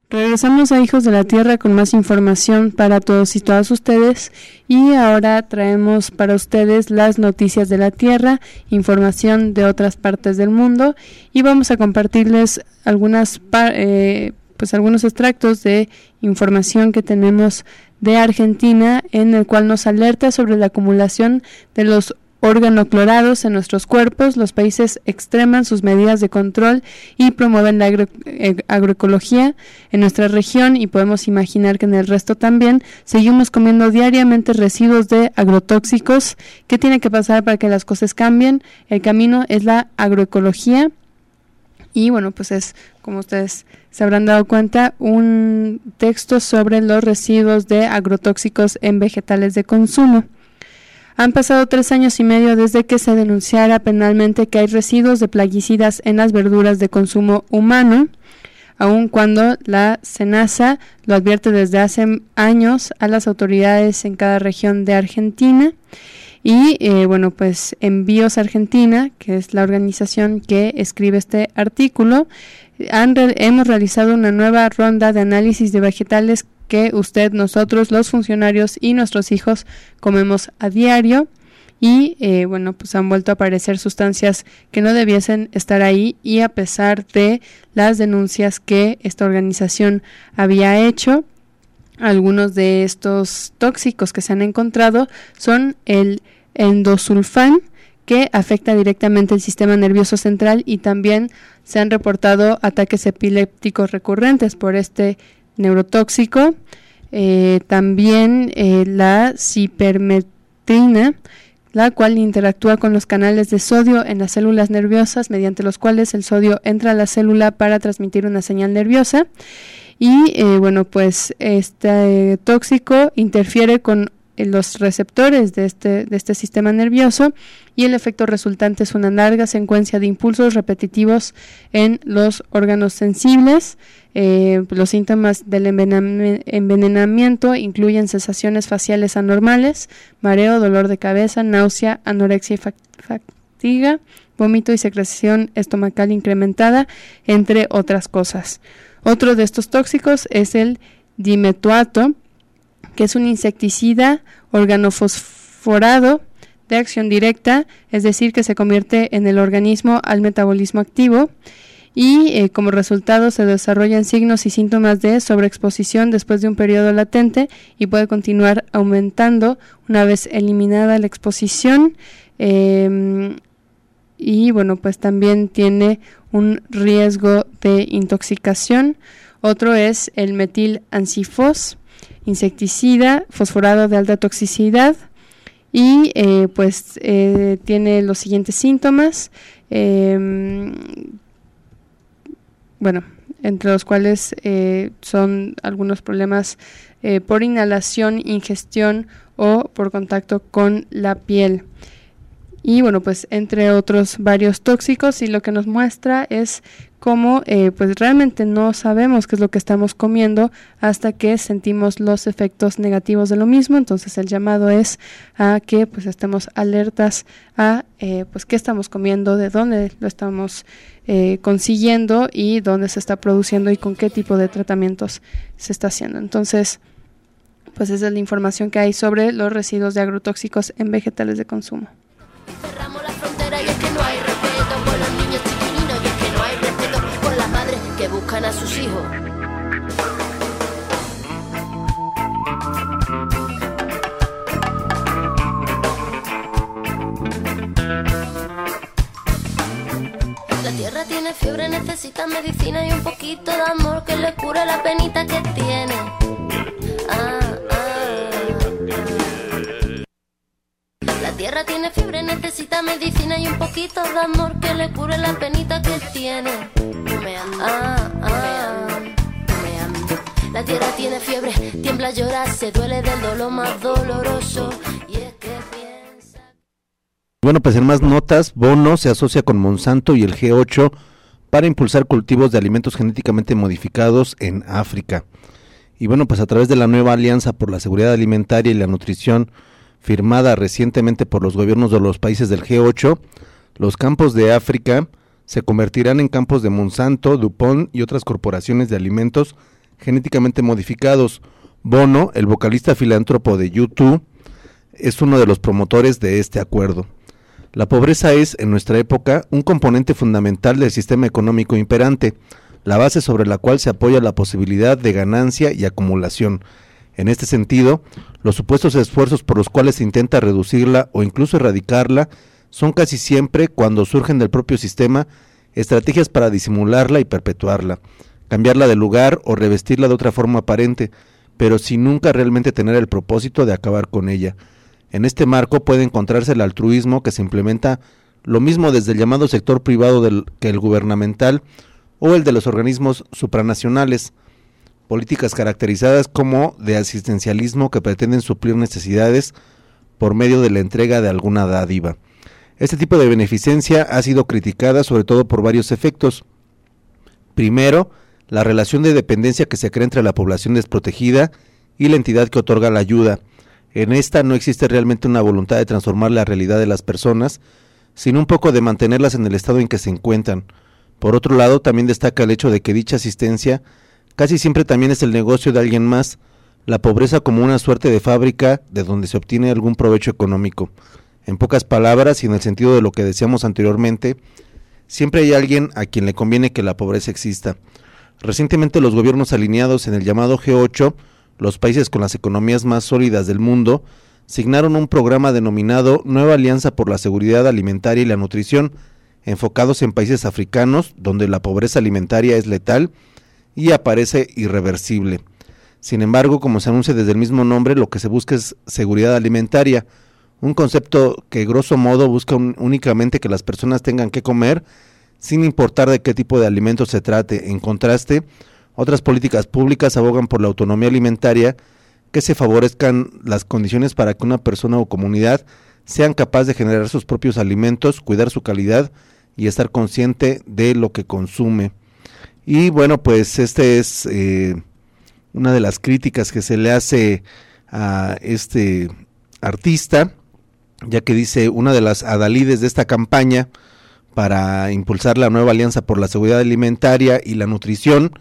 Regresamos a Hijos de la Tierra con más información para todos y todas ustedes, y ahora traemos para ustedes las noticias de la Tierra, información de otras partes del mundo, y vamos a compartirles algunos extractos de información que tenemos de Argentina, en el cual nos alerta sobre la acumulación de los organoclorados en nuestros cuerpos. Los países extreman sus medidas de control y promueven la agroecología en nuestra región, y podemos imaginar que en el resto también. Seguimos comiendo diariamente residuos de agrotóxicos. ¿Qué tiene que pasar para que las cosas cambien? El camino es la agroecología, y bueno, pues es, como ustedes se habrán dado cuenta, un texto sobre los residuos de agrotóxicos en vegetales de consumo. Han pasado 3 años y medio desde que se denunciara penalmente que hay residuos de plaguicidas en las verduras de consumo humano, aun cuando la SENASA lo advierte desde hace años a las autoridades en cada región de Argentina. Y pues Envíos Argentina, que es la organización que escribe este artículo, hemos realizado una nueva ronda de análisis de vegetales que usted, nosotros, los funcionarios y nuestros hijos comemos a diario, y pues han vuelto a aparecer sustancias que no debiesen estar ahí, y a pesar de las denuncias que esta organización había hecho, algunos de estos tóxicos que se han encontrado son el endosulfán, que afecta directamente el sistema nervioso central, y también se han reportado ataques epilépticos recurrentes por este neurotóxico. También la cipermetrina, la cual interactúa con los canales de sodio en las células nerviosas, mediante los cuales el sodio entra a la célula para transmitir una señal nerviosa. Y pues este tóxico interfiere con los receptores de este sistema nervioso, y el efecto resultante es una larga secuencia de impulsos repetitivos en los órganos sensibles. Los síntomas del envenenamiento incluyen sensaciones faciales anormales, mareo, dolor de cabeza, náusea, anorexia y fatiga, vómito y secreción estomacal incrementada, entre otras cosas. Otro de estos tóxicos es el dimetoato, que es un insecticida organofosforado de acción directa, es decir, que se convierte en el organismo al metabolismo activo, y como resultado se desarrollan signos y síntomas de sobreexposición después de un periodo latente, y puede continuar aumentando una vez eliminada la exposición. Y pues también tiene un riesgo de intoxicación. Otro es el metilancifos, insecticida fosforado de alta toxicidad, y tiene los siguientes síntomas, entre los cuales son algunos problemas por inhalación, ingestión o por contacto con la piel. Y pues entre otros varios tóxicos, y lo que nos muestra es cómo realmente no sabemos qué es lo que estamos comiendo hasta que sentimos los efectos negativos de lo mismo. Entonces el llamado es a que estemos alertas a qué estamos comiendo, de dónde lo estamos consiguiendo, y dónde se está produciendo y con qué tipo de tratamientos se está haciendo. Entonces esa es la información que hay sobre los residuos de agrotóxicos en vegetales de consumo. Cerramos la frontera y es que no hay respeto por los niños chiquilinos, y es que no hay respeto por las madres que buscan a sus hijos. La tierra tiene fiebre, necesita medicina y un poquito de amor que le cure la penita que tiene. La tierra tiene fiebre, necesita medicina y un poquito de amor que le cure la penita que tiene. La tierra tiene fiebre, tiembla, llora, se duele del dolor más doloroso, y es que piensa... Bueno, pues en más notas, Bono se asocia con Monsanto y el G8 para impulsar cultivos de alimentos genéticamente modificados en África. Y bueno, pues a través de la nueva Alianza por la Seguridad Alimentaria y la Nutrición, firmada recientemente por los gobiernos de los países del G8, los campos de África se convertirán en campos de Monsanto, DuPont y otras corporaciones de alimentos genéticamente modificados. Bono, el vocalista filántropo de U2, es uno de los promotores de este acuerdo. La pobreza es, en nuestra época, un componente fundamental del sistema económico imperante, la base sobre la cual se apoya la posibilidad de ganancia y acumulación. En este sentido, los supuestos esfuerzos por los cuales se intenta reducirla o incluso erradicarla son casi siempre, cuando surgen del propio sistema, estrategias para disimularla y perpetuarla, cambiarla de lugar o revestirla de otra forma aparente, pero sin nunca realmente tener el propósito de acabar con ella. En este marco puede encontrarse el altruismo, que se implementa lo mismo desde el llamado sector privado que el gubernamental o el de los organismos supranacionales, políticas caracterizadas como de asistencialismo que pretenden suplir necesidades por medio de la entrega de alguna dádiva. Este tipo de beneficencia ha sido criticada sobre todo por varios efectos. Primero, la relación de dependencia que se crea entre la población desprotegida y la entidad que otorga la ayuda. En esta no existe realmente una voluntad de transformar la realidad de las personas, sino un poco de mantenerlas en el estado en que se encuentran. Por otro lado, también destaca el hecho de que dicha asistencia casi siempre también es el negocio de alguien más, la pobreza como una suerte de fábrica de donde se obtiene algún provecho económico. En pocas palabras, y en el sentido de lo que decíamos anteriormente, siempre hay alguien a quien le conviene que la pobreza exista. Recientemente los gobiernos alineados en el llamado G8, los países con las economías más sólidas del mundo, signaron un programa denominado Nueva Alianza por la Seguridad Alimentaria y la Nutrición, enfocados en países africanos donde la pobreza alimentaria es letal y aparece irreversible. Sin embargo, como se anuncia desde el mismo nombre, lo que se busca es seguridad alimentaria, un concepto que grosso modo busca únicamente que las personas tengan que comer, sin importar de qué tipo de alimentos se trate. En contraste, otras políticas públicas abogan por la autonomía alimentaria, que se favorezcan las condiciones para que una persona o comunidad sean capaces de generar sus propios alimentos, cuidar su calidad y estar consciente de lo que consume. Y bueno, pues este es una de las críticas que se le hace a este artista, ya que dice una de las adalides de esta campaña para impulsar la nueva alianza por la seguridad alimentaria y la nutrición,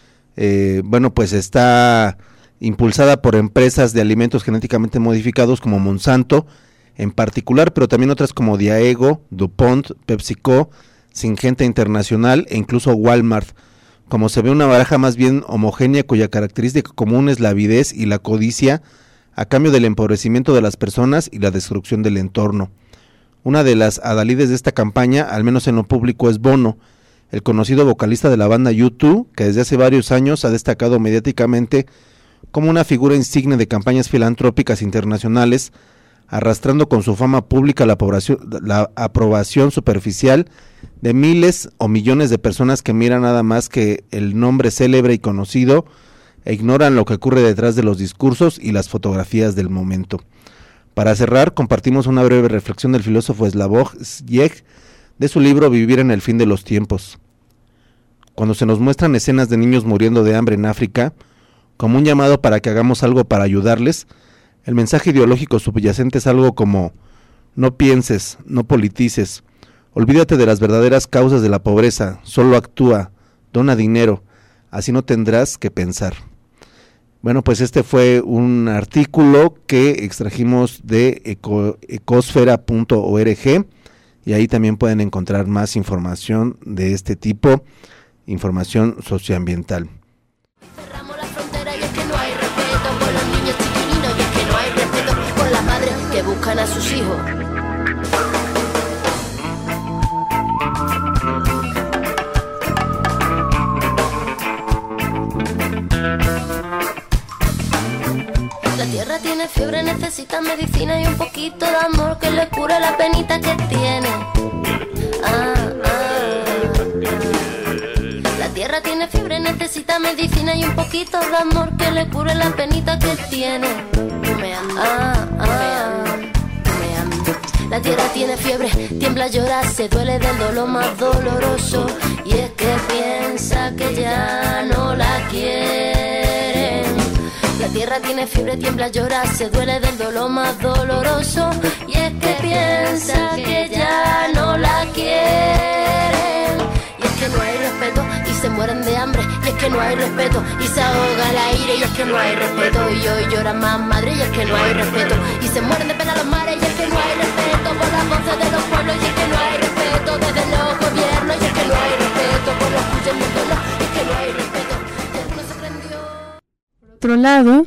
bueno, pues está impulsada por empresas de alimentos genéticamente modificados como Monsanto en particular, pero también otras como Diageo, DuPont, PepsiCo, Syngenta Internacional e incluso Walmart. Como se ve, una baraja más bien homogénea cuya característica común es la avidez y la codicia a cambio del empobrecimiento de las personas y la destrucción del entorno. Una de las adalides de esta campaña, al menos en lo público, es Bono, el conocido vocalista de la banda U2, que desde hace varios años ha destacado mediáticamente como una figura insigne de campañas filantrópicas internacionales, arrastrando con su fama pública la aprobación superficial de miles o millones de personas que miran nada más que el nombre célebre y conocido e ignoran lo que ocurre detrás de los discursos y las fotografías del momento. Para cerrar, compartimos una breve reflexión del filósofo Slavoj Žižek de su libro Vivir en el fin de los tiempos. Cuando se nos muestran escenas de niños muriendo de hambre en África, como un llamado para que hagamos algo para ayudarles, el mensaje ideológico subyacente es algo como: no pienses, no politices, olvídate de las verdaderas causas de la pobreza, solo actúa, dona dinero, así no tendrás que pensar. Bueno, pues este fue un artículo que extrajimos de ecosfera.org y ahí también pueden encontrar más información de este tipo, información socioambiental. Cerramos la frontera y es que no hay respeto por los niños chiquininos y es que no hay respeto por las madres que buscan a sus hijos. La tierra tiene fiebre, necesita medicina y un poquito de amor que le cure la penita que tiene. La tierra tiene fiebre, necesita medicina y un poquito de amor que le cure la penita que tiene. La tierra tiene fiebre, tiembla, llora, se duele del dolor más doloroso. Y es que piensa que ya no la quieren. La tierra tiene fiebre, tiembla, llora, se duele del dolor más doloroso. Y es que piensa que ya no la quieren. Y es que no hay respeto y se mueren de hambre, y es que no hay respeto y se ahoga el aire, y es que no hay respeto, y hoy lloran más madres, y es que no hay respeto y se mueren de pena los mares, y es que no hay respeto por las voces de los pueblos, y es que no hay respeto desde los gobiernos, y es que no hay respeto por los cuyos modelos, y es que no hay respeto y alguno se prendió. Por otro lado,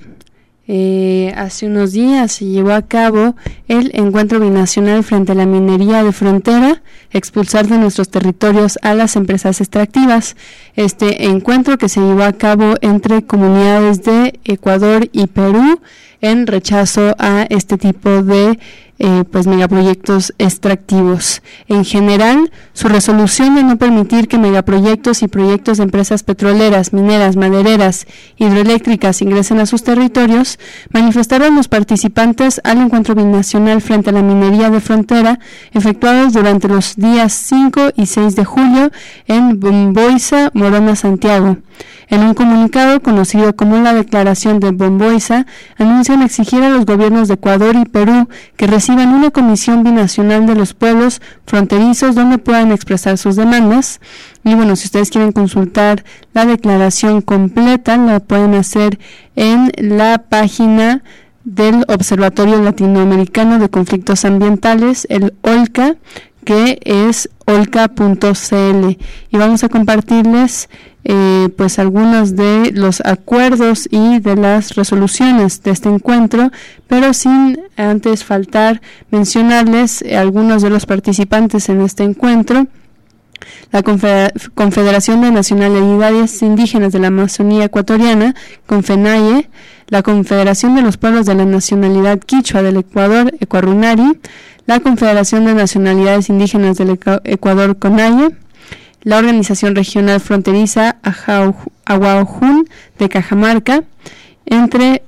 hace unos días se llevó a cabo el encuentro binacional frente a la minería de frontera, expulsar de nuestros territorios a las empresas extractivas. Este encuentro que se llevó a cabo entre comunidades de Ecuador y Perú en rechazo a este tipo de megaproyectos extractivos. En general, su resolución de no permitir que megaproyectos y proyectos de empresas petroleras, mineras, madereras, hidroeléctricas ingresen a sus territorios, manifestaron los participantes al encuentro binacional frente a la minería de frontera, efectuados durante los días 5 y 6 de julio en Bomboiza, Morona, Santiago. En un comunicado conocido como la Declaración de Bomboiza, anuncian exigir a los gobiernos de Ecuador y Perú que reciban una comisión binacional de los pueblos fronterizos donde puedan expresar sus demandas. Y bueno, si ustedes quieren consultar la declaración completa, la pueden hacer en la página del Observatorio Latinoamericano de Conflictos Ambientales, el OLCA, que es olca.cl, y vamos a compartirles algunos de los acuerdos y de las resoluciones de este encuentro, pero sin antes faltar mencionarles algunos de los participantes en este encuentro. La Confederación de Nacionalidades Indígenas de la Amazonía Ecuatoriana, CONFENAIE, la Confederación de los Pueblos de la Nacionalidad Quichua del Ecuador, ECUARUNARI, la Confederación de Nacionalidades Indígenas del Ecuador, CONAIE, la Organización Regional Fronteriza Ahuajún de Cajamarca, entre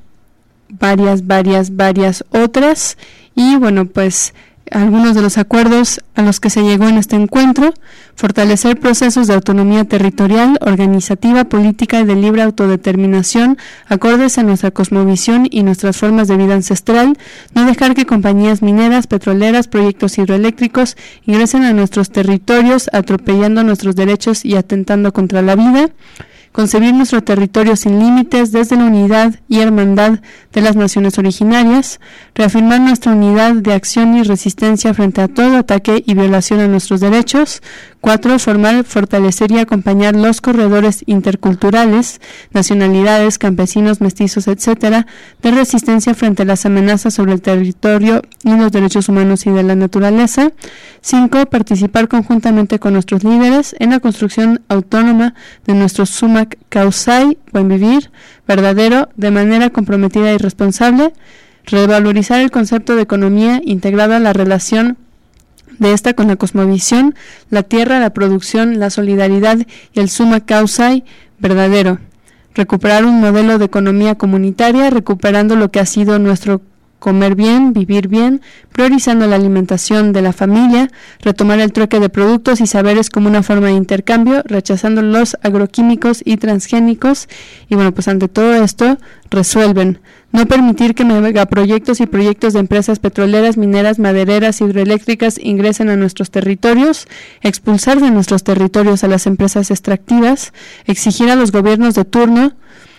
varias otras. Y bueno, pues algunos de los acuerdos a los que se llegó en este encuentro: fortalecer procesos de autonomía territorial, organizativa, política y de libre autodeterminación acordes a nuestra cosmovisión y nuestras formas de vida ancestral, no dejar que compañías mineras, petroleras, proyectos hidroeléctricos ingresen a nuestros territorios atropellando nuestros derechos y atentando contra la vida, concebir nuestro territorio sin límites desde la unidad y hermandad de las naciones originarias, reafirmar nuestra unidad de acción y resistencia frente a todo ataque y violación a nuestros derechos. 4. Formar, fortalecer y acompañar los corredores interculturales, nacionalidades, campesinos, mestizos, etcétera, de resistencia frente a las amenazas sobre el territorio y los derechos humanos y de la naturaleza. 5. Participar conjuntamente con nuestros líderes en la construcción autónoma de nuestro Sumac Causay, buen vivir, verdadero, de manera comprometida y responsable. Revalorizar el concepto de economía integrado a la relación de esta con la cosmovisión, la tierra, la producción, la solidaridad y el Sumac Causay verdadero. Recuperar un modelo de economía comunitaria, recuperando lo que ha sido nuestro comer bien, vivir bien, priorizando la alimentación de la familia, retomar el trueque de productos y saberes como una forma de intercambio, rechazando los agroquímicos y transgénicos. Y bueno, pues ante todo esto, resuelven no permitir que megaproyectos y proyectos de empresas petroleras, mineras, madereras, hidroeléctricas ingresen a nuestros territorios, expulsar de nuestros territorios a las empresas extractivas, exigir a los gobiernos de turno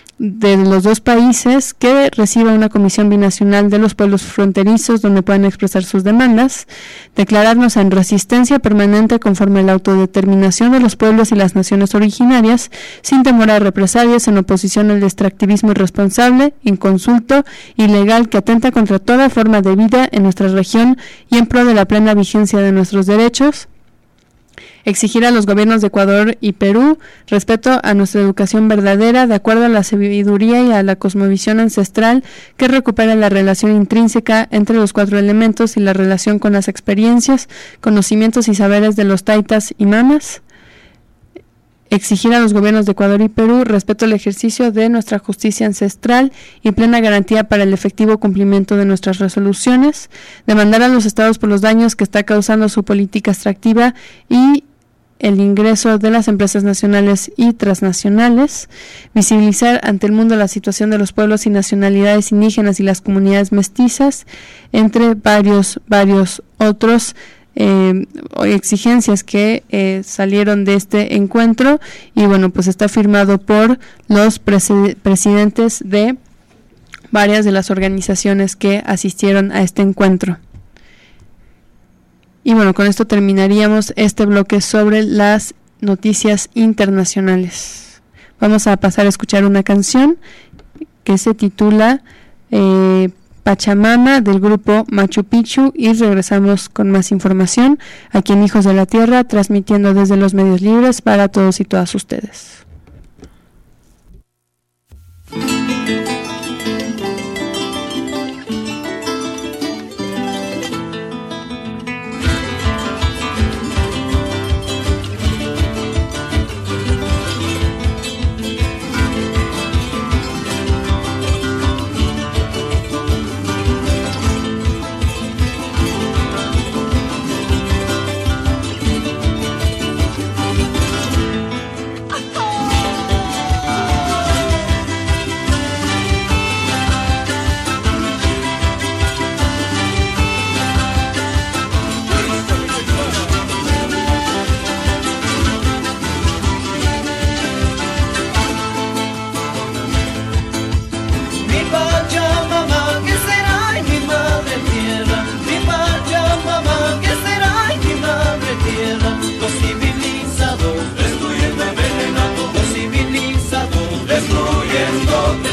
de los dos países que reciba una comisión binacional de los pueblos fronterizos donde puedan expresar sus demandas, declararnos en resistencia permanente conforme a la autodeterminación de los pueblos y las naciones originarias, sin temor a represalias, en oposición al extractivismo irresponsable, inconsulto, ilegal, que atenta contra toda forma de vida en nuestra región y en pro de la plena vigencia de nuestros derechos. Exigir a los gobiernos de Ecuador y Perú respeto a nuestra educación verdadera de acuerdo a la sabiduría y a la cosmovisión ancestral que recupera la relación intrínseca entre los 4 elementos y la relación con las experiencias, conocimientos y saberes de los taitas y mamas. Exigir a los gobiernos de Ecuador y Perú respeto al ejercicio de nuestra justicia ancestral y plena garantía para el efectivo cumplimiento de nuestras resoluciones. Demandar a los estados por los daños que está causando su política extractiva y el ingreso de las empresas nacionales y transnacionales. Visibilizar ante el mundo la situación de los pueblos y nacionalidades indígenas y las comunidades mestizas, entre varios otros exigencias que salieron de este encuentro, y bueno, pues está firmado por los presidentes de varias de las organizaciones que asistieron a este encuentro. Y bueno, con esto terminaríamos este bloque sobre las noticias internacionales. Vamos a pasar a escuchar una canción que se titula Pachamama, del grupo Machu Picchu, y regresamos con más información aquí en Hijos de la Tierra, transmitiendo desde los medios libres para todos y todas ustedes. Destruyendo